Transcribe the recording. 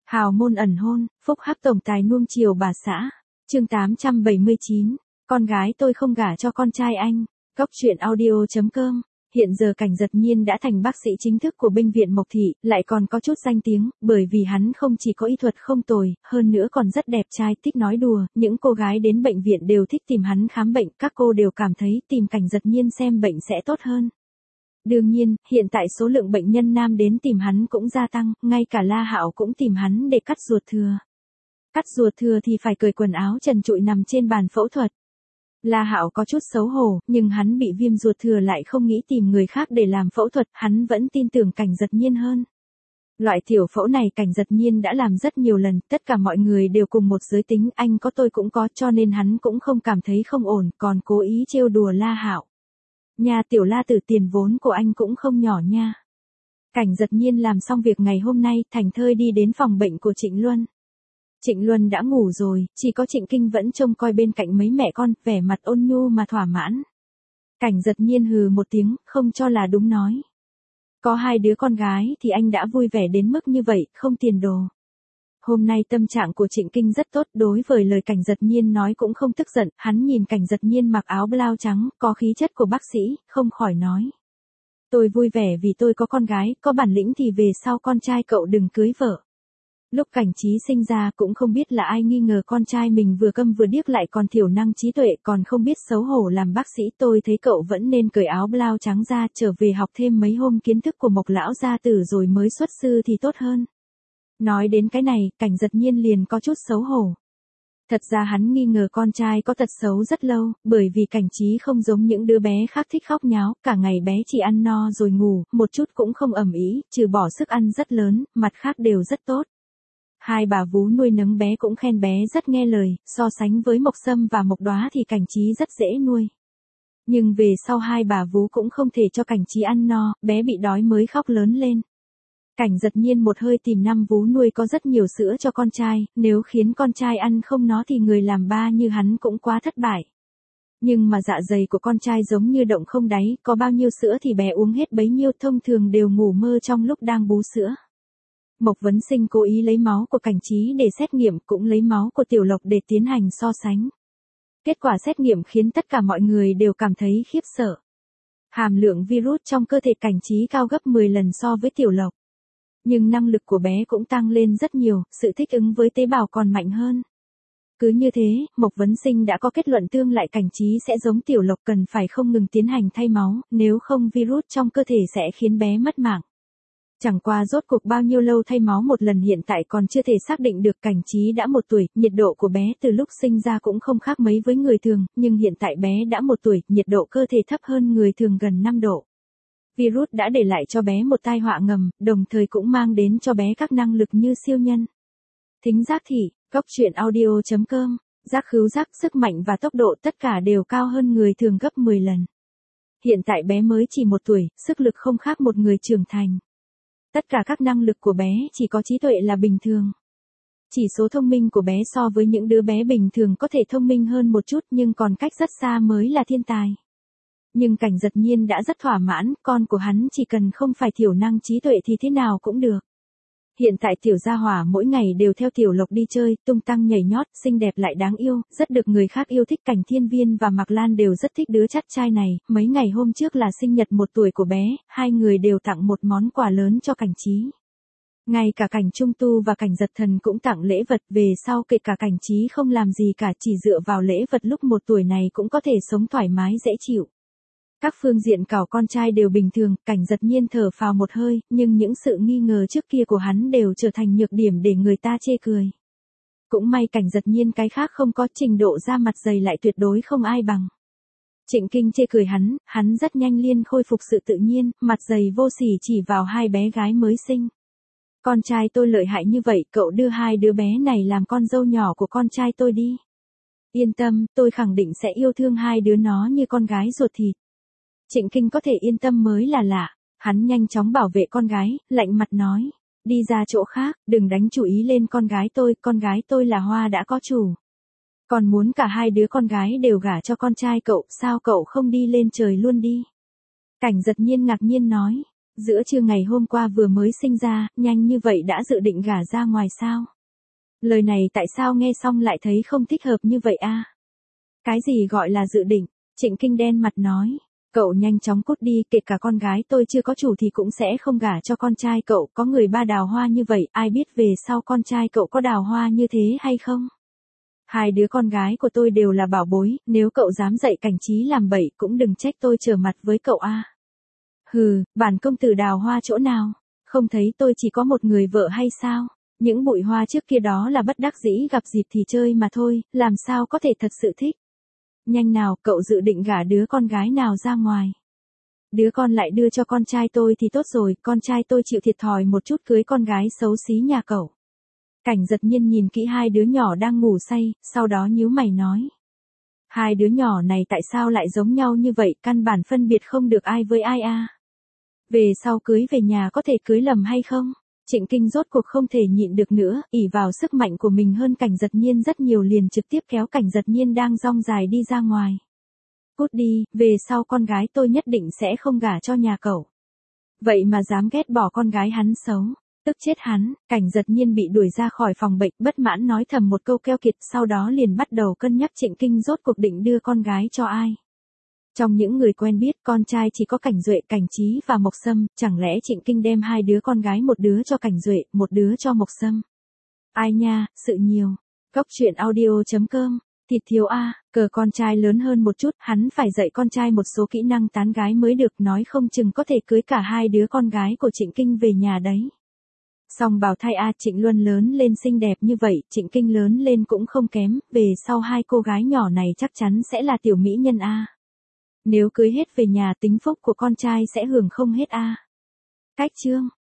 Hào môn ẩn hôn, phúc hắc tổng tài nuông chiều bà xã. Chương 879, con gái tôi không gả cho con trai anh. Góc truyện audio.com. Hiện giờ Cảnh Giật Nhiên đã thành bác sĩ chính thức của bệnh viện Mộc Thị, lại còn có chút danh tiếng, bởi vì hắn không chỉ có y thuật không tồi, hơn nữa còn rất đẹp trai, thích nói đùa, những cô gái đến bệnh viện đều thích tìm hắn khám bệnh, các cô đều cảm thấy tìm Cảnh Giật Nhiên xem bệnh sẽ tốt hơn. Đương nhiên, hiện tại số lượng bệnh nhân nam đến tìm hắn cũng gia tăng, ngay cả La Hạo cũng tìm hắn để cắt ruột thừa. Cắt ruột thừa thì phải cởi quần áo trần trụi nằm trên bàn phẫu thuật. La Hạo có chút xấu hổ, nhưng hắn bị viêm ruột thừa lại không nghĩ tìm người khác để làm phẫu thuật, hắn vẫn tin tưởng Cảnh Giật Nhiên hơn. Loại tiểu phẫu này Cảnh Giật Nhiên đã làm rất nhiều lần, tất cả mọi người đều cùng một giới tính, anh có tôi cũng có, cho nên hắn cũng không cảm thấy không ổn, còn cố ý trêu đùa La Hạo. Nhà tiểu La Tử, tiền vốn của anh cũng không nhỏ nha. Cảnh Giật Nhiên làm xong việc ngày hôm nay, thành thơi đi đến phòng bệnh của Trịnh Luân. Trịnh Luân đã ngủ rồi, chỉ có Trịnh Kinh vẫn trông coi bên cạnh mấy mẹ con, vẻ mặt ôn nhu mà thỏa mãn. Cảnh Giật Nhiên hừ một tiếng, không cho là đúng nói. Có 2 đứa con gái thì anh đã vui vẻ đến mức như vậy, không tiền đồ. Hôm nay tâm trạng của Trịnh Kinh rất tốt, đối với lời Cảnh Giật Nhiên nói cũng không tức giận, hắn nhìn Cảnh Giật Nhiên mặc áo blau trắng, có khí chất của bác sĩ, không khỏi nói. Tôi vui vẻ vì tôi có con gái, có bản lĩnh thì về sau con trai cậu đừng cưới vợ. Lúc Cảnh Trí sinh ra cũng không biết là ai nghi ngờ con trai mình vừa câm vừa điếc lại còn thiểu năng trí tuệ, còn không biết xấu hổ làm bác sĩ, tôi thấy cậu vẫn nên cởi áo blau trắng ra, trở về học thêm mấy hôm kiến thức của Mộc lão gia tử rồi mới xuất sư thì tốt hơn. Nói đến cái này, Cảnh Giật Nhiên liền có chút xấu hổ. Thật ra hắn nghi ngờ con trai có tật xấu rất lâu, bởi vì Cảnh Trí không giống những đứa bé khác thích khóc nháo, cả ngày bé chỉ ăn no rồi ngủ, một chút cũng không ầm ĩ, trừ bỏ sức ăn rất lớn, mặt khác đều rất tốt. 2 bà vú nuôi nấng bé cũng khen bé rất nghe lời, so sánh với Mộc Sâm và Mộc Đóa thì Cảnh Trí rất dễ nuôi. Nhưng về sau 2 bà vú cũng không thể cho Cảnh Trí ăn no, bé bị đói mới khóc lớn lên. Cảnh Giật Nhiên một hơi tìm 5 vú nuôi có rất nhiều sữa cho con trai, nếu khiến con trai ăn không nó thì người làm ba như hắn cũng quá thất bại. Nhưng mà dạ dày của con trai giống như động không đáy, có bao nhiêu sữa thì bé uống hết bấy nhiêu, thông thường đều ngủ mơ trong lúc đang bú sữa. Mộc Vấn Sinh cố ý lấy máu của Cảnh Trí để xét nghiệm, cũng lấy máu của Tiểu Lộc để tiến hành so sánh. Kết quả xét nghiệm khiến tất cả mọi người đều cảm thấy khiếp sợ. Hàm lượng virus trong cơ thể Cảnh Trí cao gấp 10 lần so với Tiểu Lộc. Nhưng năng lực của bé cũng tăng lên rất nhiều, sự thích ứng với tế bào còn mạnh hơn. Cứ như thế, Mộc Vấn Sinh đã có kết luận tương lại Cảnh Trí sẽ giống Tiểu Lộc, cần phải không ngừng tiến hành thay máu, nếu không virus trong cơ thể sẽ khiến bé mất mạng. Chẳng qua rốt cuộc bao nhiêu lâu thay máu một lần hiện tại còn chưa thể xác định được. Cảnh Trí đã 1 tuổi, nhiệt độ của bé từ lúc sinh ra cũng không khác mấy với người thường, nhưng hiện tại bé đã 1 tuổi, nhiệt độ cơ thể thấp hơn người thường gần 5 độ. Virus đã để lại cho bé một tai họa ngầm, đồng thời cũng mang đến cho bé các năng lực như siêu nhân. Thính giác thị, góc truyện audio.com, giác khứu giác, sức mạnh và tốc độ tất cả đều cao hơn người thường gấp 10 lần. Hiện tại bé mới chỉ 1 tuổi, sức lực không khác một người trưởng thành. Tất cả các năng lực của bé chỉ có trí tuệ là bình thường. Chỉ số thông minh của bé so với những đứa bé bình thường có thể thông minh hơn một chút, nhưng còn cách rất xa mới là thiên tài. Nhưng Cảnh Giật Nhiên đã rất thỏa mãn, con của hắn chỉ cần không phải thiểu năng trí tuệ thì thế nào cũng được. Hiện tại Tiểu Gia Hỏa mỗi ngày đều theo Tiểu Lộc đi chơi, tung tăng nhảy nhót, xinh đẹp lại đáng yêu, rất được người khác yêu thích. Cảnh Thiên Viên và Mạc Lan đều rất thích đứa chắt trai này, mấy ngày hôm trước là sinh nhật 1 tuổi của bé, 2 người đều tặng một món quà lớn cho Cảnh Trí. Ngay cả Cảnh Trung Tu và Cảnh Giật Thần cũng tặng lễ vật, về sau kể cả Cảnh Trí không làm gì cả, chỉ dựa vào lễ vật lúc 1 tuổi này cũng có thể sống thoải mái dễ chịu. Các phương diện cảo con trai đều bình thường, Cảnh Giật Nhiên thở phào một hơi, nhưng những sự nghi ngờ trước kia của hắn đều trở thành nhược điểm để người ta chê cười. Cũng may Cảnh Giật Nhiên cái khác không có, trình độ da mặt dày lại tuyệt đối không ai bằng. Trịnh Kinh chê cười hắn rất nhanh liên khôi phục sự tự nhiên, mặt dày vô sỉ chỉ vào 2 bé gái mới sinh. Con trai tôi lợi hại như vậy, cậu đưa 2 đứa bé này làm con dâu nhỏ của con trai tôi đi. Yên tâm, tôi khẳng định sẽ yêu thương 2 đứa nó như con gái ruột thịt. Trịnh Kinh có thể yên tâm mới là lạ, hắn nhanh chóng bảo vệ con gái, lạnh mặt nói, đi ra chỗ khác, đừng đánh chú ý lên con gái tôi là Hoa đã có chủ. Còn muốn cả 2 đứa con gái đều gả cho con trai cậu, sao cậu không đi lên trời luôn đi? Cảnh Giật Nhiên ngạc nhiên nói, Giữa trưa ngày hôm qua vừa mới sinh ra, nhanh như vậy đã dự định gả ra ngoài sao? Lời này tại sao nghe xong lại thấy không thích hợp như vậy a? Cái gì gọi là dự định? Trịnh Kinh đen mặt nói. Cậu nhanh chóng cút đi, kể cả con gái tôi chưa có chủ thì cũng sẽ không gả cho con trai cậu, có người ba đào hoa như vậy, ai biết về sau con trai cậu có đào hoa như thế hay không? Hai đứa con gái của tôi đều là bảo bối, nếu cậu dám dạy Cảnh Trí làm bậy cũng đừng trách tôi trở mặt với cậu a. Hừ, bản công tử đào hoa chỗ nào? Không thấy tôi chỉ có một người vợ hay sao? Những bụi hoa trước kia đó là bất đắc dĩ gặp dịp thì chơi mà thôi, làm sao có thể thật sự thích? Nhanh nào, cậu dự định gả đứa con gái nào ra ngoài? Đứa con lại đưa cho con trai tôi thì tốt rồi, con trai tôi chịu thiệt thòi một chút cưới con gái xấu xí nhà cậu. Cảnh Giật Nhiên nhìn kỹ hai đứa nhỏ đang ngủ say, sau đó nhíu mày nói. Hai đứa nhỏ này tại sao lại giống nhau như vậy, căn bản phân biệt không được ai với ai a. Về sau cưới về nhà có thể cưới lầm hay không? Trịnh Kinh rốt cuộc không thể nhịn được nữa, ỷ vào sức mạnh của mình hơn Cảnh Giật Nhiên rất nhiều liền trực tiếp kéo Cảnh Giật Nhiên đang dong dài đi ra ngoài. Cút đi, về sau con gái tôi nhất định sẽ không gả cho nhà cậu. Vậy mà dám ghét bỏ con gái hắn xấu, tức chết hắn. Cảnh Giật Nhiên bị đuổi ra khỏi phòng bệnh, bất mãn nói thầm một câu keo kiệt, sau đó liền bắt đầu cân nhắc Trịnh Kinh rốt cuộc định đưa con gái cho ai. Trong những người quen biết, con trai chỉ có Cảnh Duệ, Cảnh Trí và Mộc Sâm, chẳng lẽ Trịnh Kinh đem hai đứa con gái, một đứa cho Cảnh Duệ, một đứa cho Mộc Sâm? Ai nha, sự nhiều. Cốc truyện audio.com. Thịt thiếu a, cờ con trai lớn hơn một chút, hắn phải dạy con trai một số kỹ năng tán gái mới được, nói không chừng có thể cưới cả hai đứa con gái của Trịnh Kinh về nhà đấy. Song bào thai a, Trịnh Luân lớn lên xinh đẹp như vậy, Trịnh Kinh lớn lên cũng không kém, về sau hai cô gái nhỏ này chắc chắn sẽ là tiểu mỹ nhân a. Nếu cưới hết về nhà tính phúc của con trai sẽ hưởng không hết a. Cách chương